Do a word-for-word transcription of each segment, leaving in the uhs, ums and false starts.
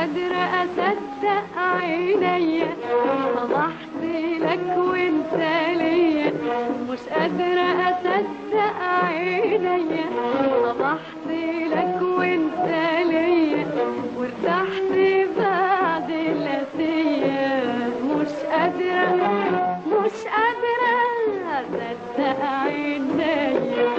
قادرة أصدق عينيا صبحت لك وانت ليا، مش قادرة أصدق عينيا صبحت لك وانت ليا، وارتحت بعد القاسية. مش قادرة مش قادرة أصدق عينيا.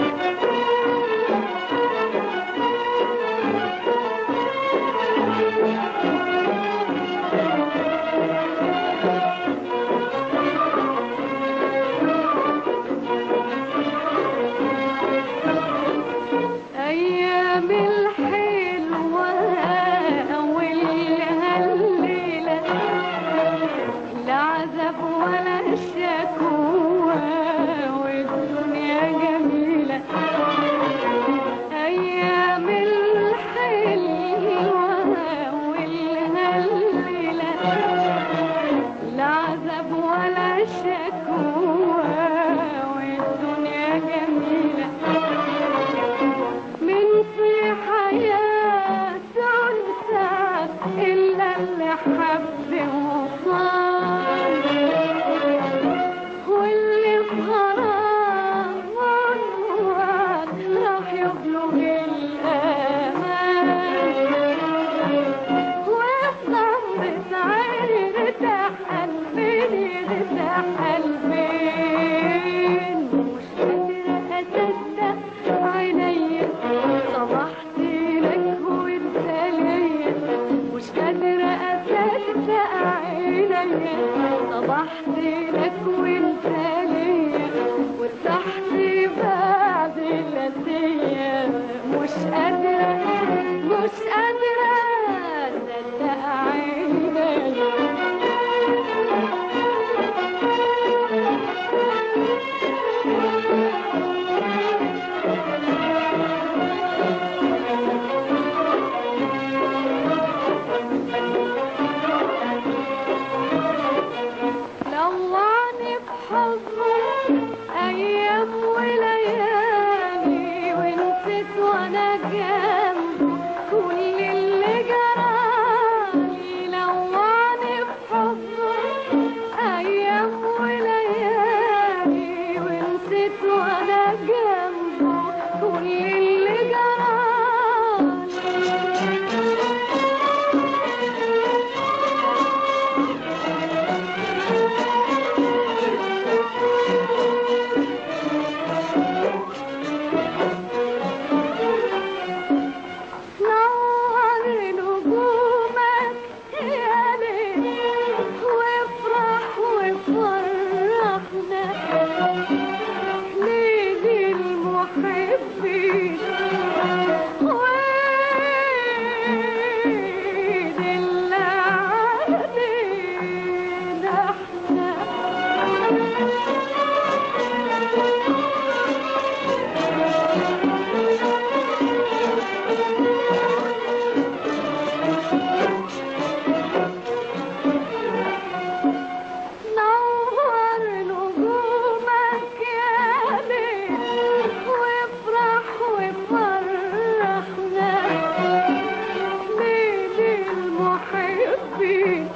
أيام الحلوة أولها الليلة، لا عذاب ولا شكوى والدنيا جميلة. أيام الحلوة أولها الليلة، لا عذاب ولا شكوى والدنيا جميلة. من في حياة أنثى إلا اللي حب وصال، واللي بغرام عنوان راح يبلغ الآمال. وفي غمضة عيني ارتاح قلبي ارتاح قلبي. مش قادرة أصدق عينيا صبحت لك وانت ليا، مش قادرة أصدق عينيا صبحت لك وانت ليا، وارتحت بعد القاسية. مش قادرة مش قادرة أصدق عينيا. لوعني بحضنه أيام وليالي، ونسيت وأنا جنبه كل اللي جرالي. لوعني بحضنه أيام وليالي، ونسيت وأنا جنبه كل اللي نور نجومك يا ليل، وافرح وفرحنا ليل المحبين، وعيد اللي علينا احنا. نور نجومك يا ليل، وافرح وفرحنا ليل المحبين،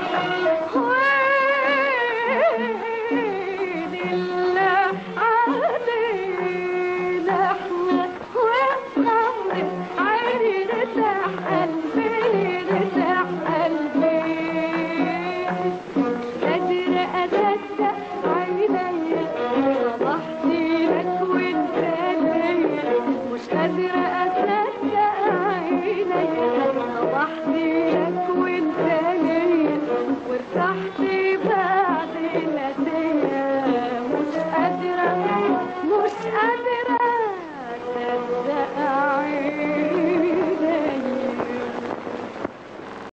وعيد اللي علينا احنا. وفي غمضة عيني ارتاح قلبي ارتاح قلبي. قادرة أصدق عينيا صبحت لك وانت ليا، مش قادرة أصدق عينيا صبحت لك وانت ليا، وارتحت